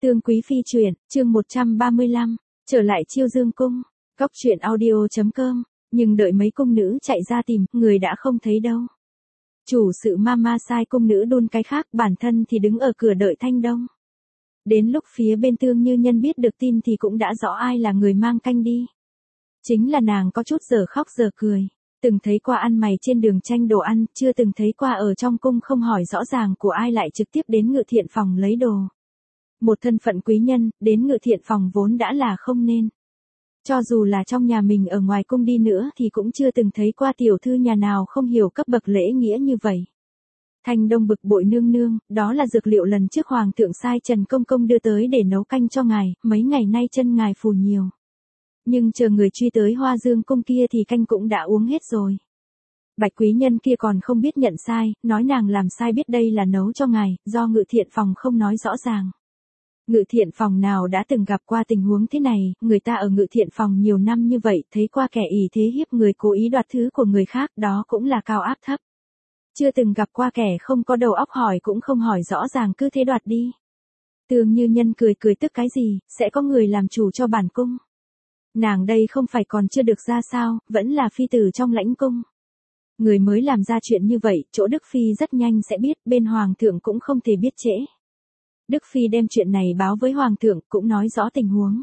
Tương Quý Phi truyện, chương 135, trở lại Chiêu Dương cung. Góc truyện audio.com, nhưng đợi mấy cung nữ chạy ra tìm, người đã không thấy đâu. Chủ sự mama sai cung nữ đun cái khác, bản thân thì đứng ở cửa đợi Thanh Đông. Đến lúc phía bên Tương Như Nhân biết được tin thì cũng đã rõ ai là người mang canh đi. Chính là nàng có chút giờ khóc giờ cười. Từng thấy qua ăn mày trên đường tranh đồ ăn, chưa từng thấy qua ở trong cung không hỏi rõ ràng của ai lại trực tiếp đến Ngự Thiện phòng lấy đồ. Một thân phận quý nhân, đến Ngự Thiện phòng vốn đã là không nên. Cho dù là trong nhà mình ở ngoài cung đi nữa thì cũng chưa từng thấy qua tiểu thư nhà nào không hiểu cấp bậc lễ nghĩa như vậy. Thanh Đông bực bội nương nương, đó là dược liệu lần trước hoàng thượng sai Trần Công Công đưa tới để nấu canh cho ngài, mấy ngày nay chân ngài phù nhiều. Nhưng chờ người truy tới Hoa Dương cung kia thì canh cũng đã uống hết rồi. Bạch quý nhân kia còn không biết nhận sai, nói nàng làm sai biết đây là nấu cho ngài, do Ngự Thiện phòng không nói rõ ràng. Ngự Thiện phòng nào đã từng gặp qua tình huống thế này, người ta ở Ngự Thiện phòng nhiều năm như vậy, thấy qua kẻ ỷ thế hiếp người cố ý đoạt thứ của người khác, đó cũng là cao áp thấp. Chưa từng gặp qua kẻ không có đầu óc hỏi cũng không hỏi rõ ràng cứ thế đoạt đi. Tương Như Nhân cười cười tức cái gì, sẽ có người làm chủ cho bản cung. Nàng đây không phải còn chưa được ra sao, vẫn là phi tử trong lãnh cung. Người mới làm ra chuyện như vậy, chỗ Đức Phi rất nhanh sẽ biết, bên Hoàng thượng cũng không thể biết trễ. Đức Phi đem chuyện này báo với Hoàng thượng, cũng nói rõ tình huống.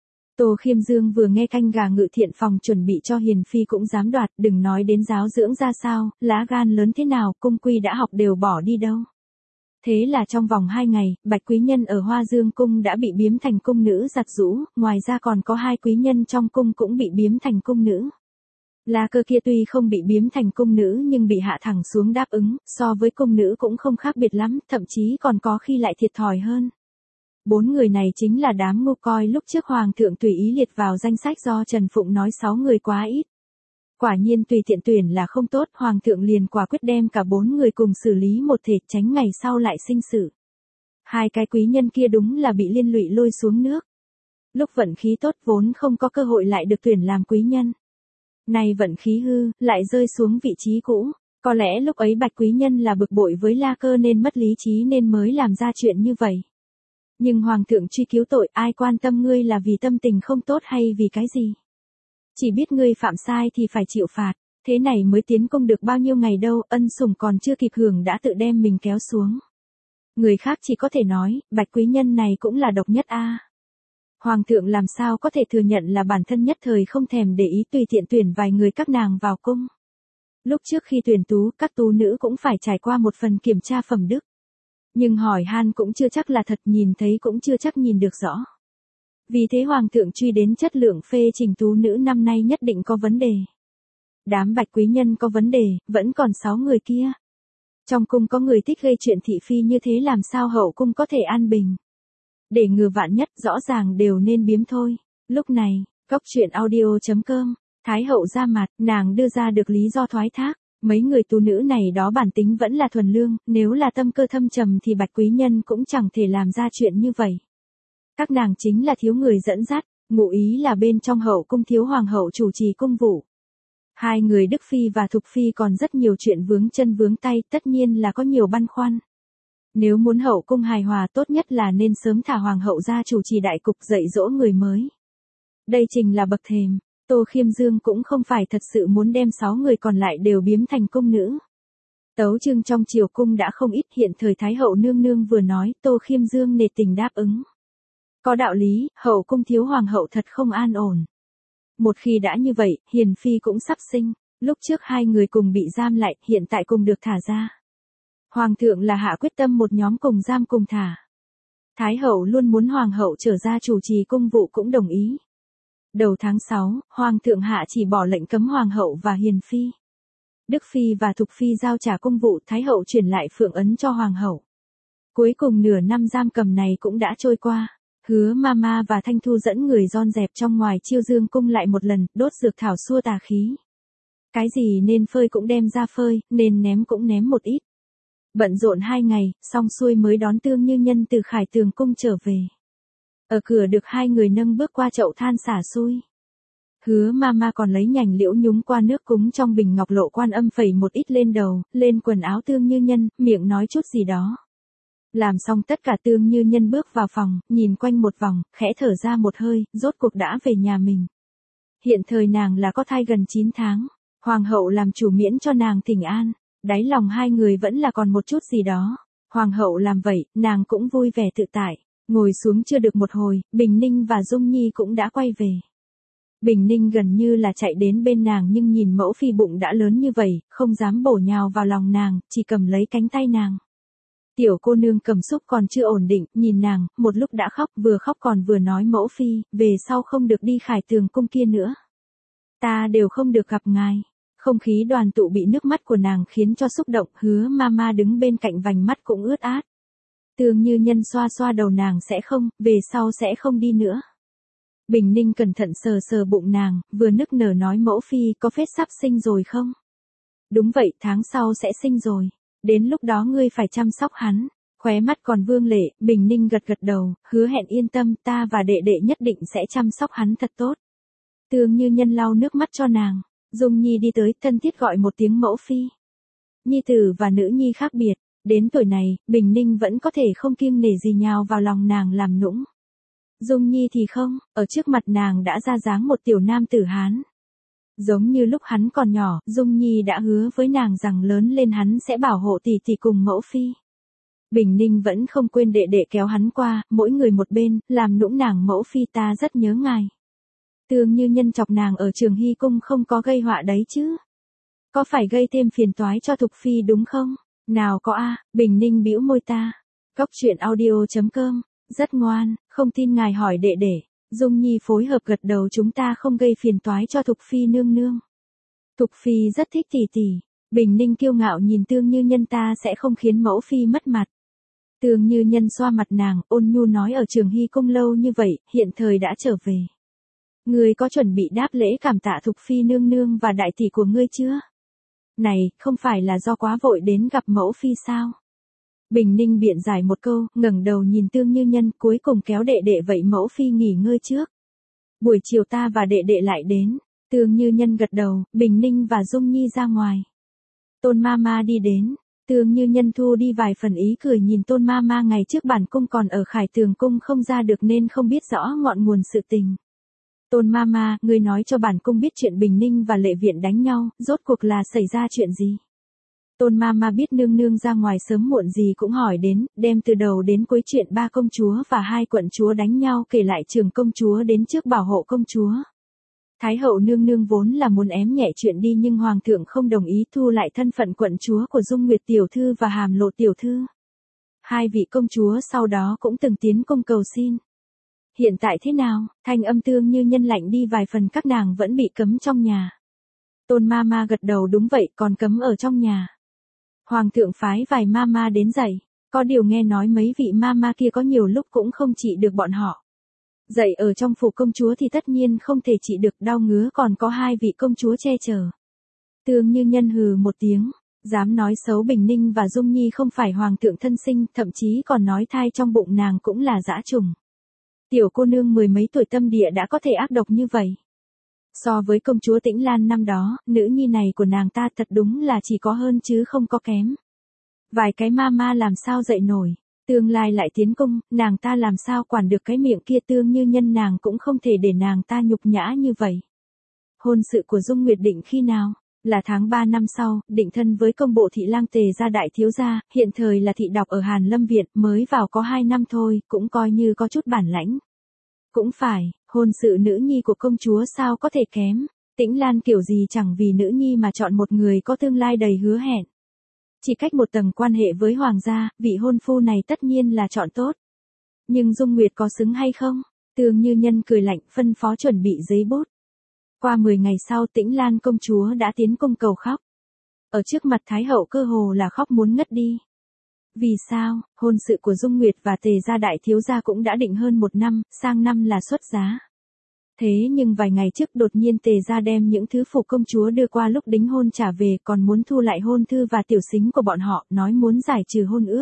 Tô Khiêm Dương vừa nghe canh gà Ngự Thiện phòng chuẩn bị cho Hiền Phi cũng dám đoạt, đừng nói đến giáo dưỡng ra sao, lá gan lớn thế nào, cung quy đã học đều bỏ đi đâu. Thế là trong vòng 2 ngày, Bạch quý nhân ở Hoa Dương cung đã bị biếm thành cung nữ giặt giũ, ngoài ra còn có 2 quý nhân trong cung cũng bị biếm thành cung nữ. La Cơ kia tuy không bị biếm thành cung nữ nhưng bị hạ thẳng xuống đáp ứng, so với cung nữ cũng không khác biệt lắm, thậm chí còn có khi lại thiệt thòi hơn. 4 người này chính là đám ngu coi lúc trước Hoàng thượng tùy ý liệt vào danh sách do Trần Phụng nói 6 người quá ít. Quả nhiên tùy tiện tuyển là không tốt, Hoàng thượng liền quả quyết đem cả 4 người cùng xử lý một thể, tránh ngày sau lại sinh sự. 2 cái quý nhân kia đúng là bị liên lụy lôi xuống nước. Lúc vận khí tốt vốn không có cơ hội lại được tuyển làm quý nhân. Nay vận khí hư, lại rơi xuống vị trí cũ. Có lẽ lúc ấy Bạch quý nhân là bực bội với La Cơ nên mất lý trí nên mới làm ra chuyện như vậy. Nhưng Hoàng thượng truy cứu tội, ai quan tâm ngươi là vì tâm tình không tốt hay vì cái gì. Chỉ biết ngươi phạm sai thì phải chịu phạt, thế này mới tiến công được bao nhiêu ngày đâu, ân sủng còn chưa kịp hưởng đã tự đem mình kéo xuống. Người khác chỉ có thể nói, Bạch quý nhân này cũng là độc nhất a. Hoàng thượng làm sao có thể thừa nhận là bản thân nhất thời không thèm để ý tùy tiện tuyển vài người các nàng vào cung. Lúc trước khi tuyển tú, các tú nữ cũng phải trải qua một phần kiểm tra phẩm đức. Nhưng hỏi han cũng chưa chắc là thật, nhìn thấy cũng chưa chắc nhìn được rõ. Vì thế Hoàng thượng truy đến chất lượng phê trình tú nữ năm nay nhất định có vấn đề. Đám Bạch quý nhân có vấn đề, vẫn còn 6 người kia. Trong cung có người thích gây chuyện thị phi như thế làm sao hậu cung có thể an bình. Để ngừa vạn nhất rõ ràng đều nên biếm thôi. Lúc này, góc truyện audio.com, Thái hậu ra mặt, nàng đưa ra được lý do thoái thác. Mấy người tú nữ này đó bản tính vẫn là thuần lương, nếu là tâm cơ thâm trầm thì Bạch quý nhân cũng chẳng thể làm ra chuyện như vậy. Các nàng chính là thiếu người dẫn dắt, ngụ ý là bên trong hậu cung thiếu hoàng hậu chủ trì cung vụ. 2 người Đức Phi và Thục Phi còn rất nhiều chuyện vướng chân vướng tay, tất nhiên là có nhiều băn khoăn. Nếu muốn hậu cung hài hòa tốt nhất là nên sớm thả hoàng hậu ra chủ trì đại cục dạy dỗ người mới. Đây chính là bậc thềm. Tô Khiêm Dương cũng không phải thật sự muốn đem 6 người còn lại đều biếm thành cung nữ. Tấu chương trong triều cung đã không ít, hiện thời Thái hậu nương nương vừa nói, Tô Khiêm Dương nề tình đáp ứng. Có đạo lý, hậu cung thiếu hoàng hậu thật không an ổn. Một khi đã như vậy, Hiền Phi cũng sắp sinh, lúc trước 2 người cùng bị giam lại, hiện tại cùng được thả ra. Hoàng thượng là hạ quyết tâm một nhóm cùng giam cùng thả. Thái hậu luôn muốn hoàng hậu trở ra chủ trì cung vụ cũng đồng ý. Đầu tháng 6, Hoàng thượng hạ chỉ bỏ lệnh cấm Hoàng hậu và Hiền Phi. Đức Phi và Thục Phi giao trả cung vụ, Thái hậu chuyển lại phượng ấn cho Hoàng hậu. Cuối cùng nửa năm giam cầm này cũng đã trôi qua. Hứa Mama và Thanh Thu dẫn người dọn dẹp trong ngoài Chiêu Dương cung lại một lần, đốt dược thảo xua tà khí. Cái gì nên phơi cũng đem ra phơi, nên ném cũng ném một ít. Bận rộn 2 ngày, xong xuôi mới đón Tương Như Nhân từ Khải Tường cung trở về. Ở cửa được 2 người nâng bước qua chậu than xả xui. Hứa Mama còn lấy nhành liễu nhúng qua nước cúng trong bình ngọc Lộ Quan Âm phẩy một ít lên đầu, lên quần áo Tương Như Nhân, miệng nói chút gì đó. Làm xong tất cả Tương Như Nhân bước vào phòng, nhìn quanh một vòng, khẽ thở ra một hơi, rốt cuộc đã về nhà mình. Hiện thời nàng là có thai gần 9 tháng, hoàng hậu làm chủ miễn cho nàng thỉnh an, đáy lòng hai người vẫn là còn một chút gì đó. Hoàng hậu làm vậy, nàng cũng vui vẻ tự tại, ngồi xuống chưa được một hồi, Bình Ninh và Dung Nhi cũng đã quay về. Bình Ninh gần như là chạy đến bên nàng nhưng nhìn mẫu phi bụng đã lớn như vậy, không dám bổ nhào vào lòng nàng, chỉ cầm lấy cánh tay nàng. Tiểu cô nương cầm xúc còn chưa ổn định, nhìn nàng, một lúc đã khóc còn vừa nói mẫu phi, về sau không được đi Khải Tường cung kia nữa. Ta đều không được gặp ngài. Không khí đoàn tụ bị nước mắt của nàng khiến cho xúc động, Hứa Mama đứng bên cạnh vành mắt cũng ướt át. Tương Như Nhân xoa xoa đầu nàng sẽ không, về sau sẽ không đi nữa. Bình Ninh cẩn thận sờ sờ bụng nàng, vừa nức nở nói mẫu phi có phết sắp sinh rồi không? Đúng vậy, tháng sau sẽ sinh rồi. Đến lúc đó ngươi phải chăm sóc hắn. Khóe mắt còn vương lệ, Bình Ninh gật gật đầu, hứa hẹn yên tâm, ta và đệ đệ nhất định sẽ chăm sóc hắn thật tốt. Tương Như Nhân lau nước mắt cho nàng. Dung Nhi đi tới, thân thiết gọi một tiếng mẫu phi. Nhi tử và nữ nhi khác biệt, đến tuổi này, Bình Ninh vẫn có thể không kiêng nể gì nhào vào lòng nàng làm nũng. Dung Nhi thì không, ở trước mặt nàng đã ra dáng một tiểu nam tử Hán. Giống như lúc hắn còn nhỏ, Dung Nhi đã hứa với nàng rằng lớn lên hắn sẽ bảo hộ tỷ tỷ cùng mẫu phi. Bình Ninh vẫn không quên đệ đệ kéo hắn qua, mỗi người một bên, làm nũng nàng mẫu phi ta rất nhớ ngài. Tương Như Nhân chọc nàng ở Trường Hy cung không có gây họa đấy chứ. Có phải gây thêm phiền toái cho Thục Phi đúng không? Nào có a, Bình Ninh bĩu môi ta. Cóc truyện audio.com, rất ngoan, không tin ngài hỏi đệ đệ. Dung Nhi phối hợp gật đầu chúng ta không gây phiền toái cho Thục Phi nương nương. Thục Phi rất thích tỷ tỷ. Bình Ninh kiêu ngạo nhìn Tương Như Nhân ta sẽ không khiến mẫu phi mất mặt. Tương Như Nhân xoa mặt nàng, ôn nhu nói ở Trường Hy cung lâu như vậy, hiện thời đã trở về. Ngươi có chuẩn bị đáp lễ cảm tạ Thục Phi nương nương và đại tỷ của ngươi chưa? Này, không phải là do quá vội đến gặp mẫu phi sao? Bình Ninh biện giải một câu, ngẩng đầu nhìn Tương Như Nhân cuối cùng kéo đệ đệ vậy mẫu phi nghỉ ngơi trước. Buổi chiều ta và đệ đệ lại đến. Tương Như Nhân gật đầu, Bình Ninh và Dung Nhi ra ngoài. Tôn Mama đi đến. Tương Như Nhân thu đi vài phần ý cười nhìn Tôn Mama ngày trước bản cung còn ở Khải Tường cung không ra được nên không biết rõ ngọn nguồn sự tình. Tôn Mama, ngươi nói cho bản cung biết chuyện Bình Ninh và Lệ Viện đánh nhau, rốt cuộc là xảy ra chuyện gì? Tôn Mama biết nương nương ra ngoài sớm muộn gì cũng hỏi đến, đem từ đầu đến cuối chuyện ba công chúa và hai quận chúa đánh nhau kể lại Trường công chúa đến trước bảo hộ công chúa. Thái hậu nương nương vốn là muốn ém nhẹ chuyện đi nhưng hoàng thượng không đồng ý thu lại thân phận quận chúa của Dung Nguyệt tiểu thư và Hàm Lộ tiểu thư. Hai vị công chúa sau đó cũng từng tiến cung cầu xin. Hiện tại thế nào? Thanh âm Tương Như Nhân lạnh đi vài phần các nàng vẫn bị cấm trong nhà. Tôn Mama gật đầu đúng vậy còn cấm ở trong nhà. Hoàng thượng phái vài Mama đến dạy. Có điều nghe nói mấy vị Mama kia có nhiều lúc cũng không trị được bọn họ. Dạy ở trong phủ công chúa thì tất nhiên không thể trị được đau ngứa còn có hai vị công chúa che chở. Tương Như Nhân hừ một tiếng. Dám nói xấu Bình Ninh và Dung Nhi không phải hoàng thượng thân sinh thậm chí còn nói thai trong bụng nàng cũng là dã trùng. Tiểu cô nương mười mấy tuổi tâm địa đã có thể ác độc như vậy. So với công chúa Tĩnh Lan năm đó, nữ nhi này của nàng ta thật đúng là chỉ có hơn chứ không có kém. Vài cái Mama làm sao dậy nổi, tương lai lại tiến cung, nàng ta làm sao quản được cái miệng kia Tương Như Nhân nàng cũng không thể để nàng ta nhục nhã như vậy. Hôn sự của Dung Nguyệt định khi nào? Là tháng 3 năm sau, định thân với công bộ thị lang Tề gia đại thiếu gia, hiện thời là thị đọc ở Hàn Lâm Viện, mới vào có 2 năm thôi, cũng coi như có chút bản lãnh. Cũng phải, hôn sự nữ nhi của công chúa sao có thể kém, Tĩnh Lan kiểu gì chẳng vì nữ nhi mà chọn một người có tương lai đầy hứa hẹn. Chỉ cách một tầng quan hệ với hoàng gia, vị hôn phu này tất nhiên là chọn tốt. Nhưng Dung Nguyệt có xứng hay không? Tương Như Nhân cười lạnh phân phó chuẩn bị giấy bút. Qua 10 ngày sau Tĩnh Lan công chúa đã tiến cung cầu khóc. Ở trước mặt Thái hậu cơ hồ là khóc muốn ngất đi. Vì sao, hôn sự của Dung Nguyệt và Tề gia đại thiếu gia cũng đã định hơn 1 năm, sang năm là xuất giá. Thế nhưng vài ngày trước đột nhiên Tề gia đem những thứ phủ công chúa đưa qua lúc đính hôn trả về còn muốn thu lại hôn thư và tiểu xính của bọn họ, nói muốn giải trừ hôn ước.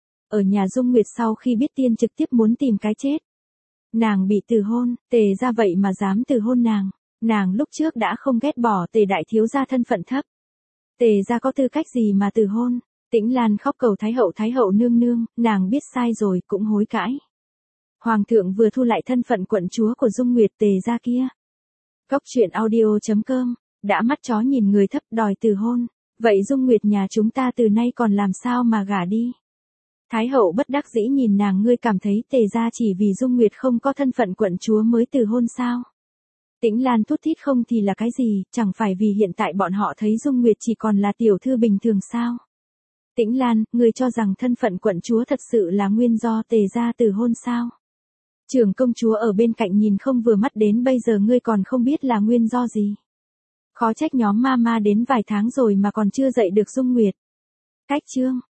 Ở nhà Dung Nguyệt sau khi biết tin trực tiếp muốn tìm cái chết. Nàng bị từ hôn, Tề gia vậy mà dám từ hôn nàng. Nàng lúc trước đã không ghét bỏ Tề đại thiếu gia thân phận thấp. Tề gia có tư cách gì mà từ hôn? Tĩnh Lan khóc cầu Thái hậu nương nương, nàng biết sai rồi cũng hối cãi. Hoàng thượng vừa thu lại thân phận quận chúa của Dung Nguyệt Tề gia kia. Cóc truyện audio.com, đã mắt chó nhìn người thấp đòi từ hôn, vậy Dung Nguyệt nhà chúng ta từ nay còn làm sao mà gả đi? Thái hậu bất đắc dĩ nhìn nàng, ngươi cảm thấy Tề gia chỉ vì Dung Nguyệt không có thân phận quận chúa mới từ hôn sao? Tĩnh Lan thút thít, không thì là cái gì, chẳng phải vì hiện tại bọn họ thấy Dung Nguyệt chỉ còn là tiểu thư bình thường sao? Tĩnh Lan, ngươi cho rằng thân phận quận chúa thật sự là nguyên do Tề gia từ hôn sao? Trưởng công chúa ở bên cạnh nhìn không vừa mắt, đến bây giờ ngươi còn không biết là nguyên do gì. Khó trách nhóm mama đến vài tháng rồi mà còn chưa dạy được Dung Nguyệt. Cách chương